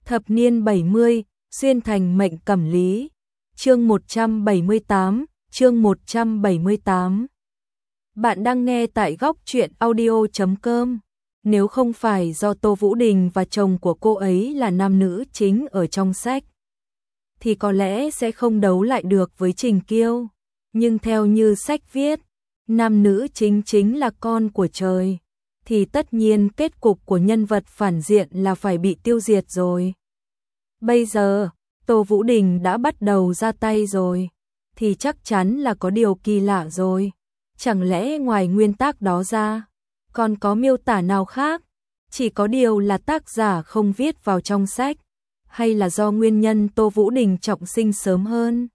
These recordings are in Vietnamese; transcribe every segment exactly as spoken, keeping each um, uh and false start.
Thập niên bảy mươi, xuyên thành mệnh cẩm lý. Chương một trăm bảy mươi tám, chương một trăm bảy mươi tám. Bạn đang nghe tại góc truyện audio chấm com. Nếu không phải do Tô Vũ Đình và chồng của cô ấy là nam nữ chính ở trong sách, thì có lẽ sẽ không đấu lại được với Trình Kiêu. Nhưng theo như sách viết, nam nữ chính chính là con của trời, thì tất nhiên kết cục của nhân vật phản diện là phải bị tiêu diệt rồi. Bây giờ, Tô Vũ Đình đã bắt đầu ra tay rồi, thì chắc chắn là có điều kỳ lạ rồi. Chẳng lẽ ngoài nguyên tác đó ra, còn có miêu tả nào khác? Chỉ có điều là tác giả không viết vào trong sách, hay là do nguyên nhân Tô Vũ Đình trọng sinh sớm hơn?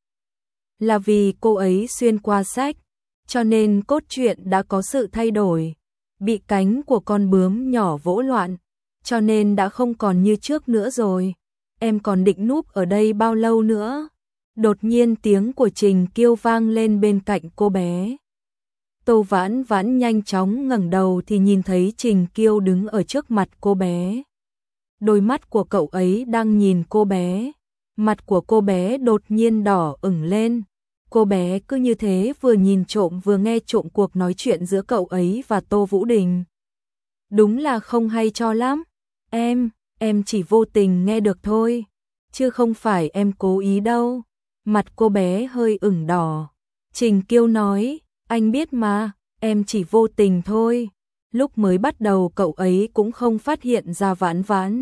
Là vì cô ấy xuyên qua sách, cho nên cốt truyện đã có sự thay đổi. Bị cánh của con bướm nhỏ vỗ loạn, cho nên đã không còn như trước nữa rồi. Em còn định núp ở đây bao lâu nữa? Đột nhiên tiếng của Trình Kiêu vang lên bên cạnh cô bé. Tô Vãn Vãn nhanh chóng ngẩng đầu thì nhìn thấy Trình Kiêu đứng ở trước mặt cô bé. Đôi mắt của cậu ấy đang nhìn cô bé. Mặt của cô bé đột nhiên đỏ ửng lên. Cô bé cứ như thế vừa nhìn trộm vừa nghe trộm cuộc nói chuyện giữa cậu ấy và Tô Vũ Đình. Đúng là không hay cho lắm. Em, em chỉ vô tình nghe được thôi, chứ không phải em cố ý đâu. Mặt cô bé hơi ửng đỏ. Trình Kiêu nói, anh biết mà, em chỉ vô tình thôi. Lúc mới bắt đầu cậu ấy cũng không phát hiện ra Vãn Vãn.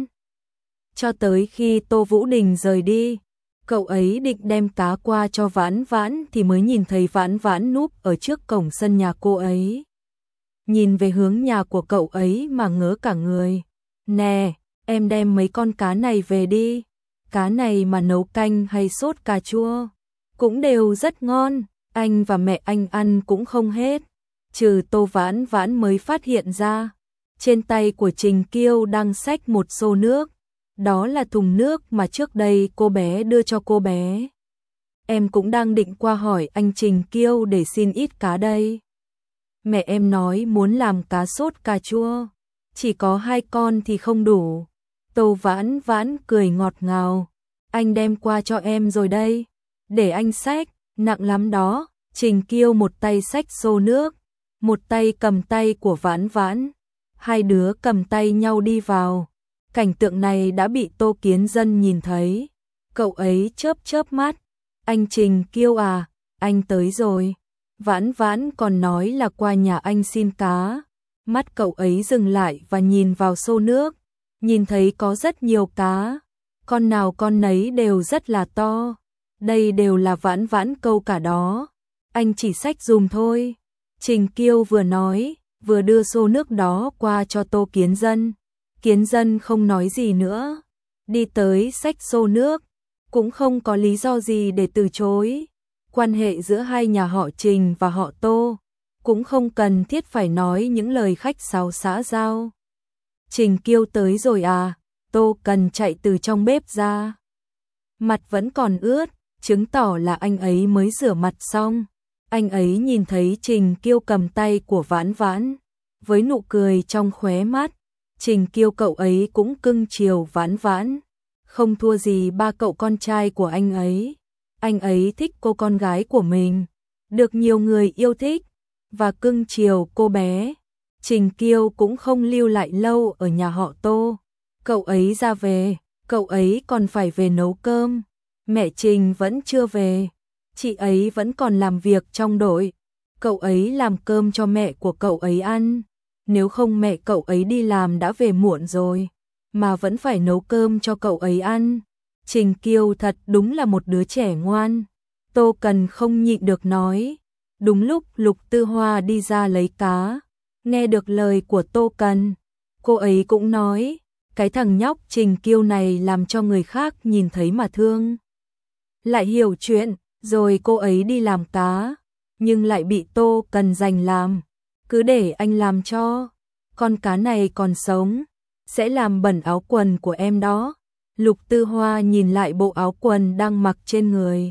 Cho tới khi Tô Vũ Đình rời đi, cậu ấy định đem cá qua cho Vãn Vãn thì mới nhìn thấy Vãn Vãn núp ở trước cổng sân nhà cô ấy. Nhìn về hướng nhà của cậu ấy mà ngớ cả người. Nè, em đem mấy con cá này về đi. Cá này mà nấu canh hay sốt cà chua cũng đều rất ngon, anh và mẹ anh ăn cũng không hết. Trừ Tô Vãn Vãn mới phát hiện ra, trên tay của Trình Kiêu đang xách một xô nước. Đó là thùng nước mà trước đây cô bé đưa cho cô bé. Em cũng đang định qua hỏi anh Trình Kiêu để xin ít cá đây. Mẹ em nói muốn làm cá sốt cà chua, chỉ có hai con thì không đủ. Tô Vãn Vãn cười ngọt ngào. Anh đem qua cho em rồi đây. Để anh xách, nặng lắm đó. Trình Kiêu một tay xách xô nước, một tay cầm tay của Vãn Vãn. Hai đứa cầm tay nhau đi vào. Cảnh tượng này đã bị Tô Kiến Dân nhìn thấy. Cậu ấy chớp chớp mắt. Anh Trình Kiêu à, anh tới rồi. Vãn Vãn còn nói là qua nhà anh xin cá. Mắt cậu ấy dừng lại và nhìn vào xô nước. Nhìn thấy có rất nhiều cá. Con nào con nấy đều rất là to. Đây đều là Vãn Vãn câu cả đó. Anh chỉ xách dùm thôi. Trình Kiêu vừa nói, vừa đưa xô nước đó qua cho Tô Kiến Dân. Kiến Dân không nói gì nữa. Đi tới xách xô nước. Cũng không có lý do gì để từ chối. Quan hệ giữa hai nhà họ Trình và họ Tô cũng không cần thiết phải nói những lời khách sáo xã giao. Trình Kiêu tới rồi à? Tô Cần chạy từ trong bếp ra. Mặt vẫn còn ướt, chứng tỏ là anh ấy mới rửa mặt xong. Anh ấy nhìn thấy Trình Kiêu cầm tay của Vãn Vãn, với nụ cười trong khóe mắt. Trình Kiêu cậu ấy cũng cưng chiều Vãn Vãn, không thua gì ba cậu con trai của anh ấy. Anh ấy thích cô con gái của mình, được nhiều người yêu thích và cưng chiều cô bé. Trình Kiêu cũng không lưu lại lâu ở nhà họ Tô. Cậu ấy ra về, cậu ấy còn phải về nấu cơm. Mẹ Trình vẫn chưa về, chị ấy vẫn còn làm việc trong đội. Cậu ấy làm cơm cho mẹ của cậu ấy ăn. Nếu không mẹ cậu ấy đi làm đã về muộn rồi, mà vẫn phải nấu cơm cho cậu ấy ăn. Trình Kiêu thật đúng là một đứa trẻ ngoan. Tô Cần không nhịn được nói. Đúng lúc Lục Tư Hoa đi ra lấy cá, nghe được lời của Tô Cần, cô ấy cũng nói, cái thằng nhóc Trình Kiêu này làm cho người khác nhìn thấy mà thương. Lại hiểu chuyện, rồi cô ấy đi làm cá, nhưng lại bị Tô Cần giành làm. Cứ để anh làm cho, con cá này còn sống, sẽ làm bẩn áo quần của em đó. Lục Tư Hoa nhìn lại bộ áo quần đang mặc trên người.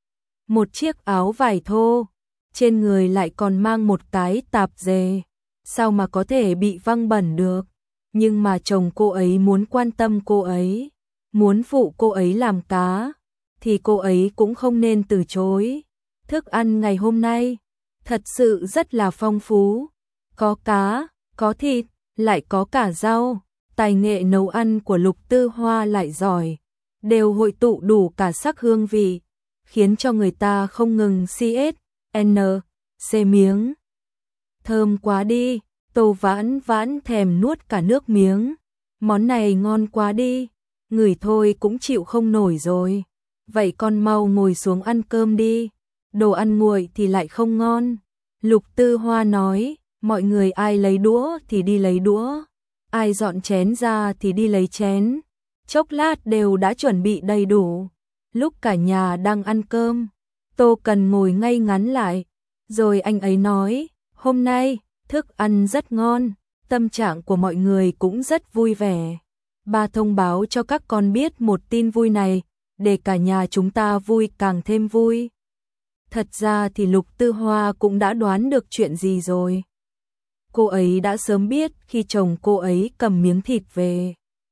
Một chiếc áo vải thô, trên người lại còn mang một cái tạp dề. Sao mà có thể bị văng bẩn được? Nhưng mà chồng cô ấy muốn quan tâm cô ấy, muốn phụ cô ấy làm cá, thì cô ấy cũng không nên từ chối. Thức ăn ngày hôm nay thật sự rất là phong phú, có cá, có thịt, lại có cả rau. Tài nghệ nấu ăn của Lục Tư Hoa lại giỏi, đều hội tụ đủ cả sắc hương vị, khiến cho người ta không ngừng xê ét en xê miếng. Thơm quá đi, Tô Vãn Vãn thèm nuốt cả nước miếng. Món này ngon quá đi, ngửi thôi cũng chịu không nổi rồi. Vậy con mau ngồi xuống ăn cơm đi, đồ ăn nguội thì lại không ngon. Lục Tư Hoa nói, mọi người ai lấy đũa thì đi lấy đũa, ai dọn chén ra thì đi lấy chén. Chốc lát đều đã chuẩn bị đầy đủ. Lúc cả nhà đang ăn cơm, Tô Cần ngồi ngay ngắn lại, rồi anh ấy nói, hôm nay thức ăn rất ngon, tâm trạng của mọi người cũng rất vui vẻ. Ba thông báo cho các con biết một tin vui này, để cả nhà chúng ta vui càng thêm vui. Thật ra thì Lục Tư Hoa cũng đã đoán được chuyện gì rồi. Cô ấy đã sớm biết khi chồng cô ấy cầm miếng thịt về.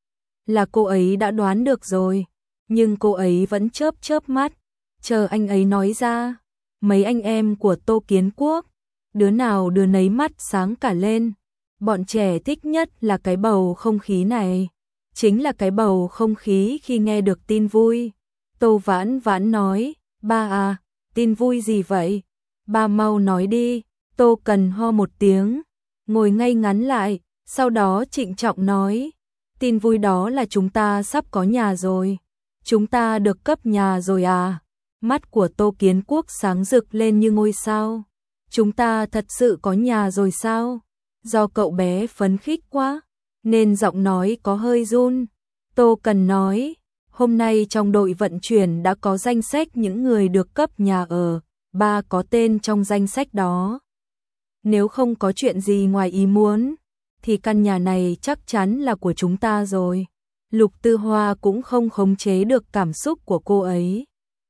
Là cô ấy đã đoán được rồi, nhưng cô ấy vẫn chớp chớp mắt, chờ anh ấy nói ra. Mấy anh em của Tô Kiến Quốc, đứa nào đứa nấy mắt sáng cả lên. Bọn trẻ thích nhất là cái bầu không khí này, chính là cái bầu không khí khi nghe được tin vui. Tô Vãn Vãn nói, ba à, tin vui gì vậy? Ba mau nói đi. Tô Cần ho một tiếng, ngồi ngay ngắn lại, sau đó trịnh trọng nói, tin vui đó là chúng ta sắp có nhà rồi. Chúng ta được cấp nhà rồi à? Mắt của Tô Kiến Quốc sáng rực lên như ngôi sao. Chúng ta thật sự có nhà rồi sao? Do cậu bé phấn khích quá, nên giọng nói có hơi run. Tô Cần nói, hôm nay trong đội vận chuyển đã có danh sách những người được cấp nhà ở, ba có tên trong danh sách đó. Nếu không có chuyện gì ngoài ý muốn, thì căn nhà này chắc chắn là của chúng ta rồi. Lục Tư Hoa cũng không khống chế được cảm xúc của cô ấy.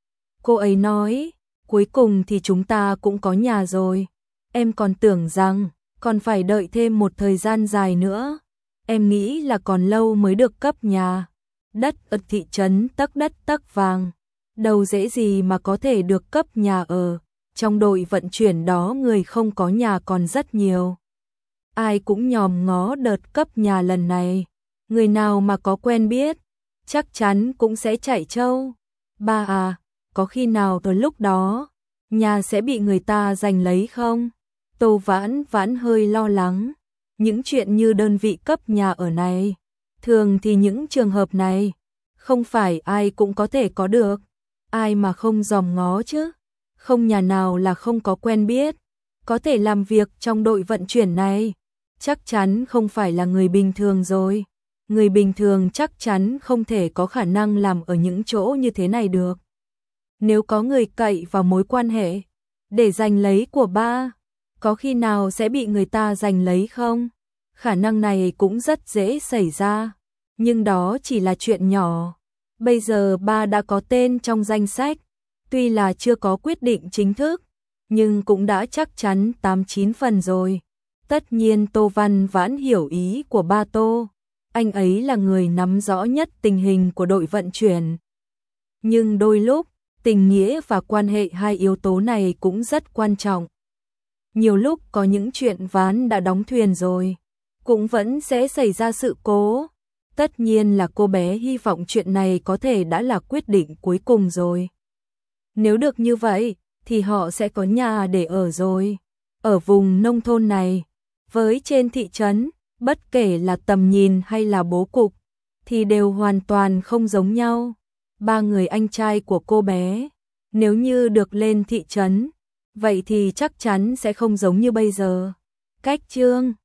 Cô ấy nói, cuối cùng thì chúng ta cũng có nhà rồi. Em còn tưởng rằng còn phải đợi thêm một thời gian dài nữa. Em nghĩ là còn lâu mới được cấp nhà. Đất ở thị trấn tấc đất tấc vàng, đâu dễ gì mà có thể được cấp nhà ở. Trong đội vận chuyển đó người không có nhà còn rất nhiều. Ai cũng nhòm ngó đợt cấp nhà lần này. Người nào mà có quen biết, chắc chắn cũng sẽ chạy trâu. Ba à, có khi nào tới lúc đó, nhà sẽ bị người ta giành lấy không? Tô Vãn Vãn hơi lo lắng. Những chuyện như đơn vị cấp nhà ở này, thường thì những trường hợp này, không phải ai cũng có thể có được. Ai mà không dòm ngó chứ? Không nhà nào là không có quen biết, có thể làm việc trong đội vận chuyển này. Chắc chắn không phải là người bình thường rồi. Người bình thường chắc chắn không thể có khả năng làm ở những chỗ như thế này được. Nếu có người cậy vào mối quan hệ để giành lấy của ba, có khi nào sẽ bị người ta giành lấy không? Khả năng này cũng rất dễ xảy ra, nhưng đó chỉ là chuyện nhỏ. Bây giờ ba đã có tên trong danh sách, tuy là chưa có quyết định chính thức, nhưng cũng đã chắc chắn tám chín phần rồi. Tất nhiên Tô Văn Vãn hiểu ý của ba Tô, anh ấy là người nắm rõ nhất tình hình của đội vận chuyển. Nhưng đôi lúc, tình nghĩa và quan hệ hai yếu tố này cũng rất quan trọng. Nhiều lúc có những chuyện ván đã đóng thuyền rồi, cũng vẫn sẽ xảy ra sự cố. Tất nhiên là cô bé hy vọng chuyện này có thể đã là quyết định cuối cùng rồi. Nếu được như vậy, thì họ sẽ có nhà để ở rồi. Ở vùng nông thôn này, với trên thị trấn, bất kể là tầm nhìn hay là bố cục, thì đều hoàn toàn không giống nhau. Ba người anh trai của cô bé, nếu như được lên thị trấn, vậy thì chắc chắn sẽ không giống như bây giờ. Cách chương